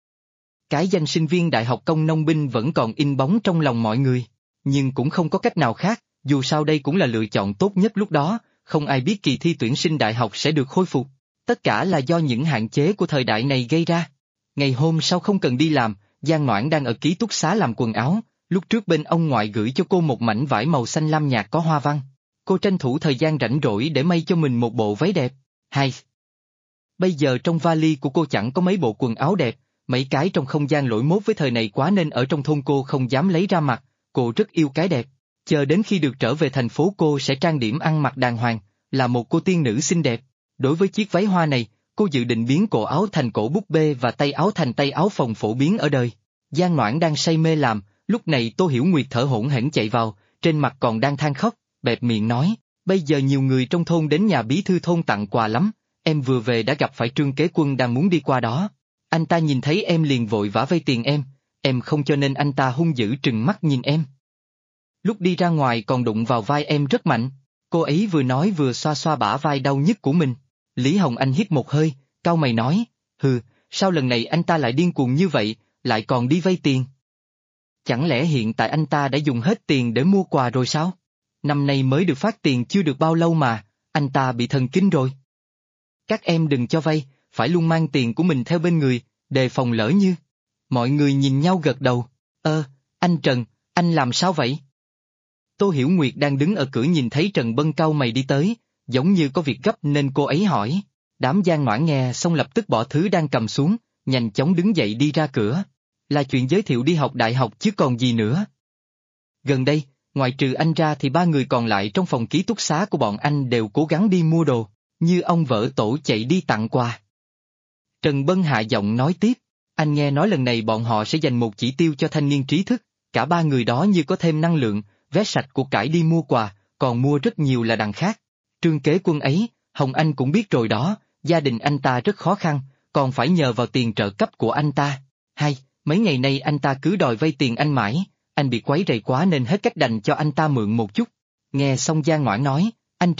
Cái danh sinh viên đại học công nông binh vẫn còn in bóng trong lòng mọi người, nhưng cũng không có cách nào khác, dù sao đây cũng là lựa chọn tốt nhất lúc đó, không ai biết kỳ thi tuyển sinh đại học sẽ được khôi phục. Tất cả là do những hạn chế của thời đại này gây ra. Ngày hôm sau không cần đi làm, Giang Ngoãn đang ở ký túc xá làm quần áo, lúc trước bên ông ngoại gửi cho cô một mảnh vải màu xanh lam nhạt có hoa văn. Cô tranh thủ thời gian rảnh rỗi để may cho mình một bộ váy đẹp. Hay. Bây giờ trong vali của cô chẳng có mấy bộ quần áo đẹp, mấy cái trong không gian lỗi mốt với thời này quá nên ở trong thôn cô không dám lấy ra mặc, cô rất yêu cái đẹp. Chờ đến khi được trở về thành phố cô sẽ trang điểm ăn mặc đàng hoàng, là một cô tiên nữ xinh đẹp. Đối với chiếc váy hoa này, cô dự định biến cổ áo thành cổ búp bê và tay áo thành tay áo phồng phổ biến ở đời. Giang Ngoãn đang say mê làm, lúc này Tô Hiểu Nguyệt thở hổn hển chạy vào, trên mặt còn đang than khóc, bẹp miệng nói, bây giờ nhiều người trong thôn đến nhà bí thư thôn tặng quà lắm, em vừa về đã gặp phải Trương Kế Quân đang muốn đi qua đó. Anh ta nhìn thấy em liền vội vã vay tiền em không cho nên anh ta hung dữ trừng mắt nhìn em. Lúc đi ra ngoài còn đụng vào vai em rất mạnh, cô ấy vừa nói vừa xoa xoa bả vai đau nhức của mình. Lý Hồng Anh hít một hơi, cau mày nói, sao lần này anh ta lại điên cuồng như vậy, lại còn đi vay tiền? Chẳng lẽ hiện tại anh ta đã dùng hết tiền để mua quà rồi sao? Năm nay mới được phát tiền chưa được bao lâu mà, anh ta bị thần kinh rồi. Các em đừng cho vay, phải luôn mang tiền của mình theo bên người, đề phòng lỡ như. Mọi người nhìn nhau gật đầu, anh Trần, anh làm sao vậy? Tô Hiểu Nguyệt đang đứng ở cửa nhìn thấy Trần Bân cau mày đi tới, giống như có việc gấp nên cô ấy hỏi. Đám Giang Ngoãn nghe xong lập tức bỏ thứ đang cầm xuống, nhanh chóng đứng dậy đi ra cửa. Là chuyện giới thiệu đi học đại học chứ còn gì nữa. Gần đây, ngoài trừ anh ra thì 3 người còn lại trong phòng ký túc xá của bọn anh đều cố gắng đi mua đồ, như ông vợ tổ chạy đi tặng quà. Trần Bân hạ giọng nói tiếp, anh nghe nói lần này bọn họ sẽ dành một chỉ tiêu cho thanh niên trí thức, cả 3 người đó như có thêm năng lượng, vé sạch của cải đi mua quà, còn mua rất nhiều là đằng khác. Trương Kế Quân ấy, Hồng Anh cũng biết rồi đó, gia đình anh ta rất khó khăn, còn phải nhờ vào tiền trợ cấp của anh ta. Mấy ngày nay anh ta cứ đòi vay tiền anh mãi, anh bị quấy rầy quá nên hết cách đành cho anh ta mượn một chút. Nghe xong Giang Ngoãn nói, anh Trần,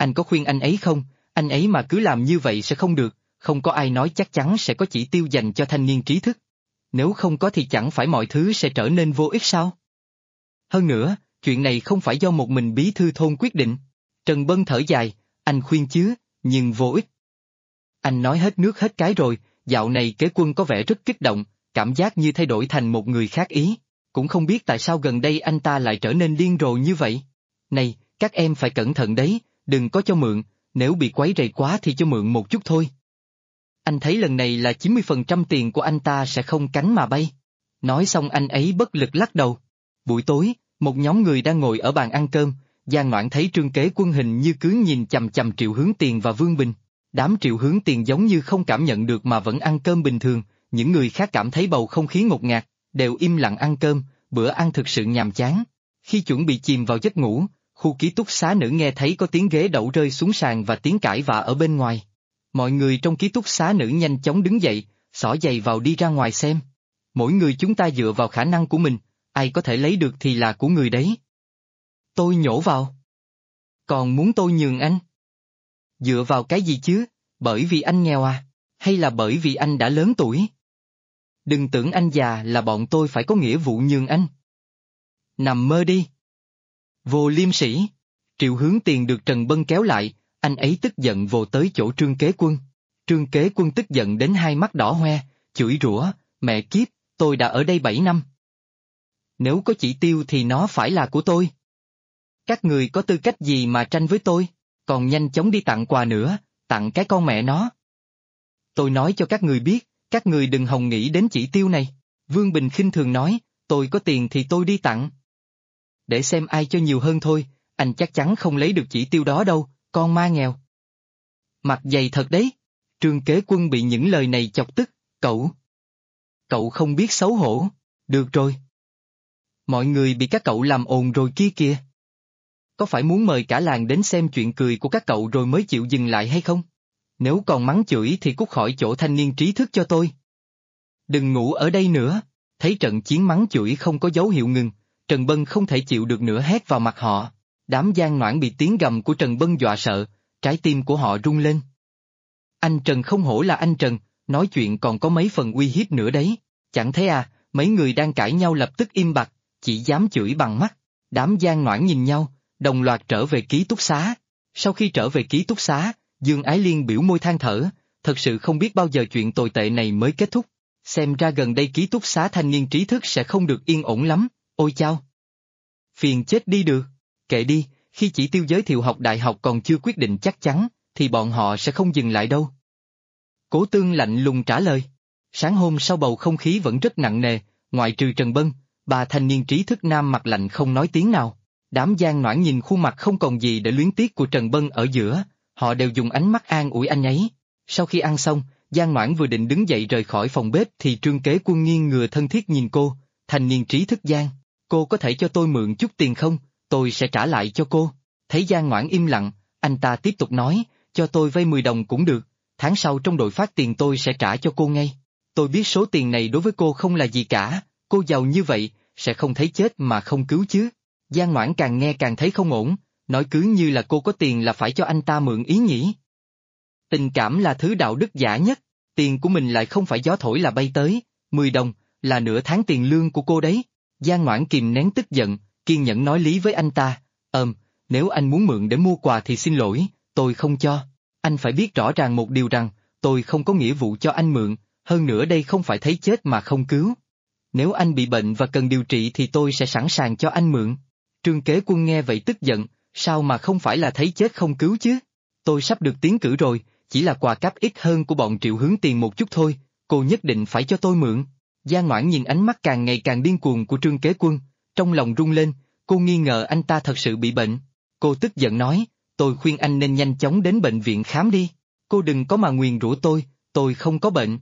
Anh có khuyên anh ấy không? Anh ấy mà cứ làm như vậy sẽ không được, không có ai nói chắc chắn sẽ có chỉ tiêu dành cho thanh niên trí thức. Nếu không có thì chẳng phải mọi thứ sẽ trở nên vô ích sao? Hơn nữa, chuyện này không phải do một mình bí thư thôn quyết định. Trần Bân thở dài, anh khuyên chứ, nhưng vô ích. Anh nói hết nước hết cái rồi, dạo này Kế Quân có vẻ rất kích động, cảm giác như thay đổi thành một người khác ý. Cũng không biết tại sao gần đây anh ta lại trở nên điên rồ như vậy. Này, các em phải cẩn thận đấy, đừng có cho mượn, nếu bị quấy rầy quá thì cho mượn một chút thôi. Anh thấy lần này là 90% tiền của anh ta sẽ không cánh mà bay. Nói xong anh ấy bất lực lắc đầu. Buổi tối, một nhóm người đang ngồi ở bàn ăn cơm, Giang Noãn thấy Trương Kế Quân hình như cứ nhìn chằm chằm Triệu Hướng Tiền và Vương Bình. Đám Triệu Hướng Tiền giống như không cảm nhận được mà vẫn ăn cơm bình thường, những người khác cảm thấy bầu không khí ngột ngạt, đều im lặng ăn cơm, bữa ăn thực sự nhàm chán. Khi chuẩn bị chìm vào giấc ngủ, khu ký túc xá nữ nghe thấy có tiếng ghế đẩu rơi xuống sàn và tiếng cãi vã ở bên ngoài. Mọi người trong ký túc xá nữ nhanh chóng đứng dậy, xỏ giày vào đi ra ngoài xem. Mỗi người chúng ta dựa vào khả năng của mình, ai có thể lấy được thì là của người đấy. Tôi nhổ vào. Còn muốn tôi nhường anh? Dựa vào cái gì chứ, bởi vì anh nghèo à, hay là bởi vì anh đã lớn tuổi? Đừng tưởng anh già là bọn tôi phải có nghĩa vụ nhường anh. Nằm mơ đi. Vô liêm sỉ. Triệu Hướng Tiền được Trần Bân kéo lại, anh ấy tức giận vồ tới chỗ Trương Kế Quân. Trương Kế Quân tức giận đến hai mắt đỏ hoe, chửi rủa, mẹ kiếp, tôi đã ở đây 7 năm. Nếu có chỉ tiêu thì nó phải là của tôi. Các người có tư cách gì mà tranh với tôi, còn nhanh chóng đi tặng quà nữa, tặng cái con mẹ nó. Tôi nói cho các người biết, các người đừng hòng nghĩ đến chỉ tiêu này. Vương Bình khinh thường nói, tôi có tiền thì tôi đi tặng. Để xem ai cho nhiều hơn thôi, anh chắc chắn không lấy được chỉ tiêu đó đâu, con ma nghèo. Mặt dày thật đấy. Trương Kế Quân bị những lời này chọc tức, Cậu không biết xấu hổ, được rồi. Mọi người bị các cậu làm ồn rồi kia kìa. Có phải muốn mời cả làng đến xem chuyện cười của các cậu rồi mới chịu dừng lại hay không? Nếu còn mắng chửi thì cút khỏi chỗ thanh niên trí thức cho tôi. Đừng ngủ ở đây nữa. Thấy trận chiến mắng chửi không có dấu hiệu ngừng, Trần Bân không thể chịu được nữa hét vào mặt họ. Đám Giang Noãn bị tiếng gầm của Trần Bân dọa sợ, trái tim của họ rung lên. Anh Trần không hổ là anh Trần, nói chuyện còn có mấy phần uy hiếp nữa đấy. Chẳng thấy à, mấy người đang cãi nhau lập tức im bặt, chỉ dám chửi bằng mắt. Đám Giang Noãn nhìn nhau, đồng loạt trở về ký túc xá. Sau khi trở về ký túc xá, Dương Ái Liên biểu môi than thở, thật sự không biết bao giờ chuyện tồi tệ này mới kết thúc. Xem ra gần đây ký túc xá thanh niên trí thức sẽ không được yên ổn lắm, ôi chao. Phiền chết đi được, kệ đi, khi chỉ tiêu giới thiệu học đại học còn chưa quyết định chắc chắn, thì bọn họ sẽ không dừng lại đâu. Cố Tương lạnh lùng trả lời. Sáng hôm sau bầu không khí vẫn rất nặng nề, ngoại trừ Trần Bân, ba thanh niên trí thức nam mặt lạnh không nói tiếng nào. Đám Giang Noãn nhìn khuôn mặt không còn gì để luyến tiếc của Trần Bân ở giữa, họ đều dùng ánh mắt an ủi anh ấy. Sau khi ăn xong, Giang Noãn vừa định đứng dậy rời khỏi phòng bếp thì Trương Kế Quân nghiêng ngửa thân thiết nhìn cô, thanh niên trí thức Giang, cô có thể cho tôi mượn chút tiền không, tôi sẽ trả lại cho cô. Thấy Giang Noãn im lặng, anh ta tiếp tục nói, cho tôi vay 10 đồng cũng được, tháng sau trong đội phát tiền tôi sẽ trả cho cô ngay. Tôi biết số tiền này đối với cô không là gì cả, cô giàu như vậy, sẽ không thấy chết mà không cứu chứ. Giang Noãn càng nghe càng thấy không ổn, nói cứ như là cô có tiền là phải cho anh ta mượn ý nhỉ. Tình cảm là thứ đạo đức giả nhất, tiền của mình lại không phải gió thổi là bay tới, 10 đồng, là nửa tháng tiền lương của cô đấy. Giang Noãn kìm nén tức giận, kiên nhẫn nói lý với anh ta, nếu anh muốn mượn để mua quà thì xin lỗi, tôi không cho. Anh phải biết rõ ràng một điều rằng, tôi không có nghĩa vụ cho anh mượn, hơn nữa đây không phải thấy chết mà không cứu. Nếu anh bị bệnh và cần điều trị thì tôi sẽ sẵn sàng cho anh mượn. Trương Kế Quân nghe vậy tức giận, sao mà không phải là thấy chết không cứu chứ? Tôi sắp được tiến cử rồi, chỉ là quà cáp ít hơn của bọn Triệu Hướng Tiền một chút thôi, cô nhất định phải cho tôi mượn. Giang Noãn nhìn ánh mắt càng ngày càng điên cuồng của Trương Kế Quân, trong lòng rung lên, cô nghi ngờ anh ta thật sự bị bệnh. Cô tức giận nói, tôi khuyên anh nên nhanh chóng đến bệnh viện khám đi, cô đừng có mà nguyền rủa tôi không có bệnh.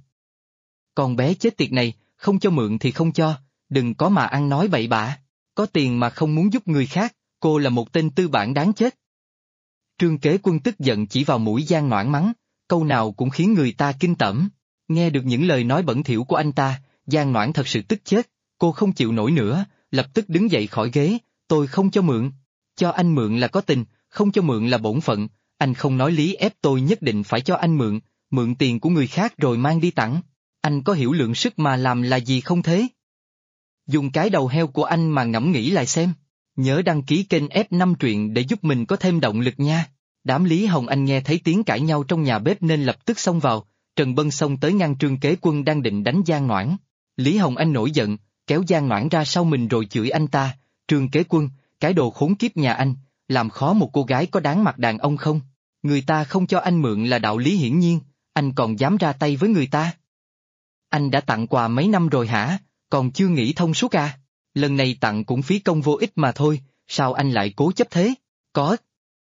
Con bé chết tiệt này, không cho mượn thì không cho, đừng có mà ăn nói bậy bạ, có tiền mà không muốn giúp người khác, cô là một tên tư bản đáng chết. Trương Kế Quân tức giận chỉ vào mũi Giang Noãn mắng, câu nào cũng khiến người ta kinh tởm. Nghe được những lời nói bẩn thỉu của anh ta, Giang Noãn thật sự tức chết, cô không chịu nổi nữa, lập tức đứng dậy khỏi ghế, tôi không cho mượn. Cho anh mượn là có tình, không cho mượn là bổn phận, Anh không nói lý ép tôi nhất định phải cho anh mượn tiền của người khác rồi mang đi tặng. Anh có hiểu lượng sức mà làm là gì không thế? Dùng cái đầu heo của anh mà ngẫm nghĩ lại xem. Nhớ đăng ký kênh F5 truyện để giúp mình có thêm động lực nha. Đám Lý Hồng Anh nghe thấy tiếng cãi nhau trong nhà bếp nên lập tức xông vào, Trần Bân xông tới ngăn Trương Kế Quân đang định đánh Giang Noãn. Lý Hồng Anh nổi giận, kéo Giang Noãn ra sau mình rồi chửi anh ta, Trương Kế Quân, cái đồ khốn kiếp nhà anh, làm khó một cô gái có đáng mặt đàn ông không? Người ta không cho anh mượn là đạo lý hiển nhiên, anh còn dám ra tay với người ta. Anh đã tặng quà mấy năm rồi hả, còn chưa nghĩ thông suốt à? Lần này tặng cũng phí công vô ích mà thôi, sao anh lại cố chấp thế? Có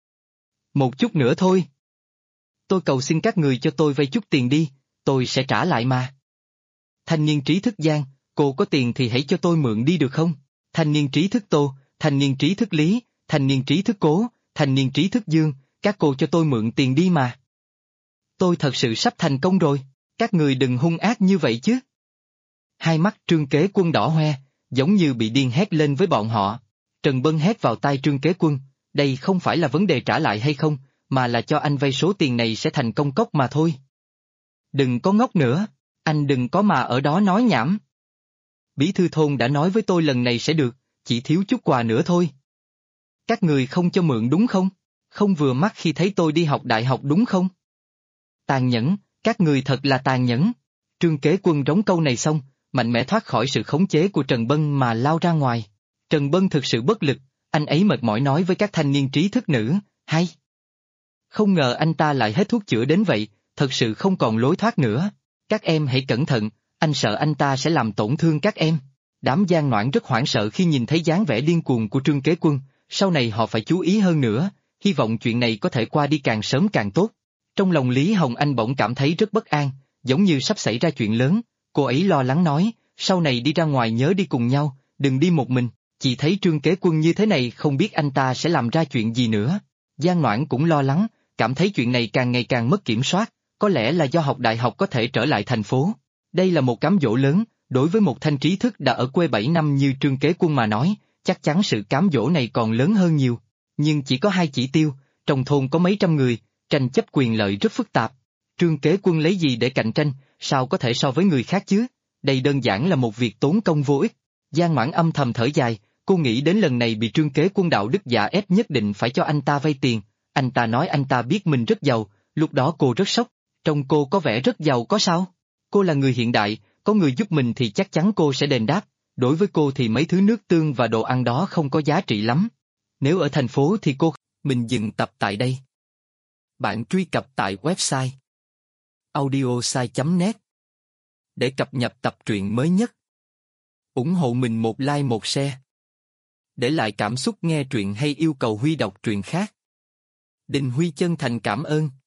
một chút nữa thôi. Tôi cầu xin các người cho tôi vay chút tiền đi, tôi sẽ trả lại mà. Thanh niên trí thức Giang, cô có tiền thì hãy cho tôi mượn đi được không? Thanh niên trí thức Tô, thanh niên trí thức Lý, thanh niên trí thức Cố, thanh niên trí thức Dương, các cô cho tôi mượn tiền đi mà. Tôi thật sự sắp thành công rồi, các người đừng hung ác như vậy chứ. Hai mắt Trương Kế Quân đỏ hoe, giống như bị điên hét lên với bọn họ. Trần Bân hét vào tai Trương Kế Quân, đây không phải là vấn đề trả lại hay không, mà là cho anh vay số tiền này sẽ thành công cốc mà thôi. Đừng có ngốc nữa, anh đừng có mà ở đó nói nhảm. Bí thư thôn đã nói với tôi lần này sẽ được, chỉ thiếu chút quà nữa thôi. Các người không cho mượn đúng không? Không vừa mắt khi thấy tôi đi học đại học đúng không? Tàn nhẫn, các người thật là tàn nhẫn. Trương Kế Quân rống câu này xong, mạnh mẽ thoát khỏi sự khống chế của Trần Bân mà lao ra ngoài. Trần Bân thực sự bất lực, anh ấy mệt mỏi nói với các thanh niên trí thức nữ, hay. Không ngờ anh ta lại hết thuốc chữa đến vậy, thật sự không còn lối thoát nữa. Các em hãy cẩn thận, anh sợ anh ta sẽ làm tổn thương các em. Đám Giang Noãn rất hoảng sợ khi nhìn thấy dáng vẻ điên cuồng của Trương Kế Quân, sau này họ phải chú ý hơn nữa, hy vọng chuyện này có thể qua đi càng sớm càng tốt. Trong lòng Lý Hồng Anh bỗng cảm thấy rất bất an, giống như sắp xảy ra chuyện lớn, cô ấy lo lắng nói, sau này đi ra ngoài nhớ đi cùng nhau, đừng đi một mình, chị thấy Trương Kế Quân như thế này không biết anh ta sẽ làm ra chuyện gì nữa. Giang Noãn cũng lo lắng, cảm thấy chuyện này càng ngày càng mất kiểm soát, có lẽ là do học đại học có thể trở lại thành phố. Đây là một cám dỗ lớn, đối với một thanh trí thức đã ở quê 7 năm như Trương Kế Quân mà nói, chắc chắn sự cám dỗ này còn lớn hơn nhiều. Nhưng chỉ có 2 chỉ tiêu, trong thôn có mấy trăm người, tranh chấp quyền lợi rất phức tạp. Trương Kế Quân lấy gì để cạnh tranh, sao có thể so với người khác chứ? Đây đơn giản là một việc tốn công vô ích. Giang Noãn âm thầm thở dài, cô nghĩ đến lần này bị Trương Kế Quân đạo đức giả ép nhất định phải cho anh ta vay tiền. Anh ta nói anh ta biết mình rất giàu, lúc đó cô rất sốc. Trông cô có vẻ rất giàu có sao? Cô là người hiện đại, có người giúp mình thì chắc chắn cô sẽ đền đáp. Đối với cô thì mấy thứ nước tương và đồ ăn đó không có giá trị lắm. Nếu ở thành phố thì cô... Mình dừng tập tại đây. Bạn truy cập tại website audiosai.net để cập nhật tập truyện mới nhất. Ủng hộ mình một like một share. Để lại cảm xúc nghe truyện hay yêu cầu Huy đọc truyện khác. Đình Huy chân thành cảm ơn.